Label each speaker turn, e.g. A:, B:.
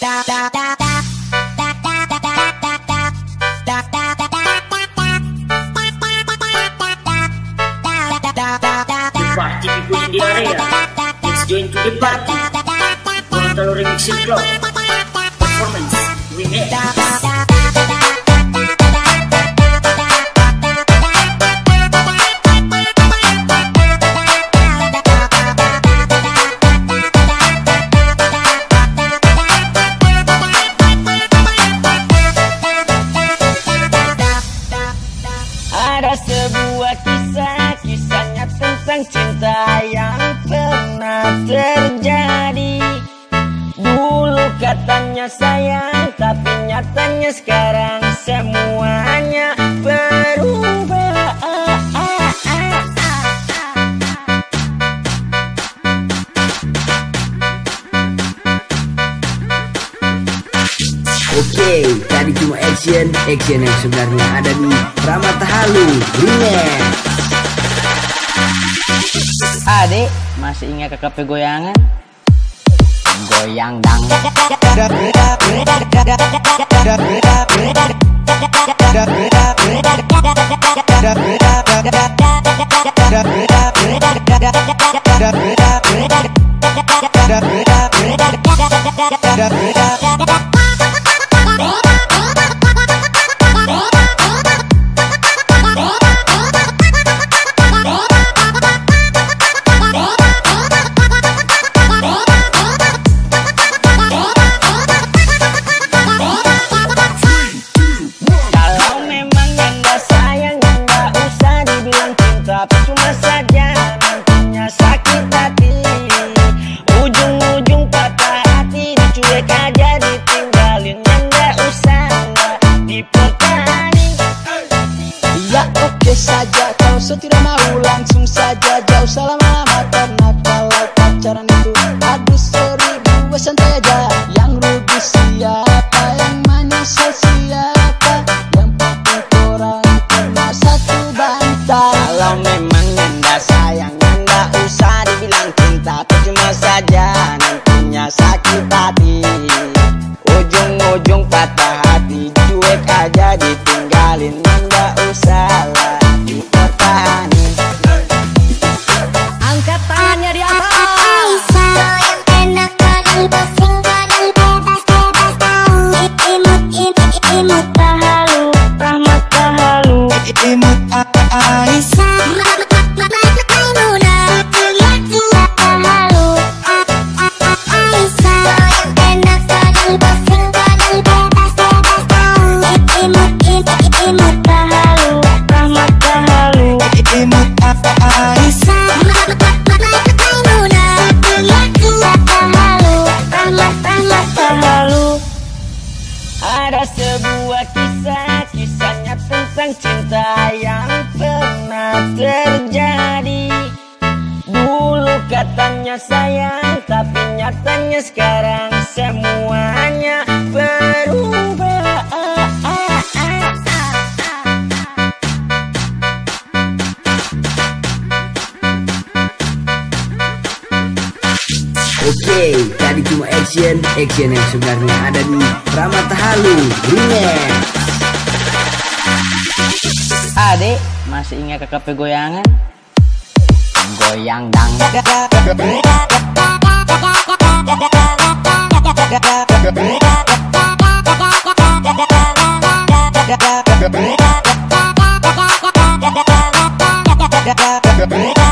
A: party people in the area. Let's join to the party. Gorontalo Remixing Club. Performance Remix.
B: Ada sebuah kisah, kisahnya tentang cinta yang pernah terjadi. Dulu katanya sayang, tapi nyatanya sekarang semuanya berubah.
C: Oke, tadi cuma action yang sebenarnya ada di Ramata Halu Remix.
B: Adek, masih ingat KKP goyangan? Goyang dang. Cuma saja nantinya sakit hati, ujung-ujung patah hati, dicuek aja ditinggalin, nggak usah dipertani.
D: Ya oke saja, kalau tidak mau langsung saja jauh, lama-lama karena kalau pacaran itu aduh sorry gue santai aja. Yang rugi siapa, yang menyesal siapa, yang penting orang karena satu bantal.
B: Kalau memang nggak sayang, nggak usah dibilang cinta, cuma saja nantinya sakit hati, ujung-ujung patah hati, cuek aja ditinggalin, nggak usah lah dipertani. Angkat tangannya di atas. Imut tahalu, rahmat tahalu, imut Aisyah. Ada sebuah kisah, kisahnya tentang cinta yang pernah terjadi. Dulu katanya sayang, tapi nyatanya sekarang semuanya berubah.
C: Oke, tadi cuma action yang sebenarnya ada di Ramata Halu Remix.
B: Adek, masih ingat KKP goyangan? Goyang dang.
D: Gak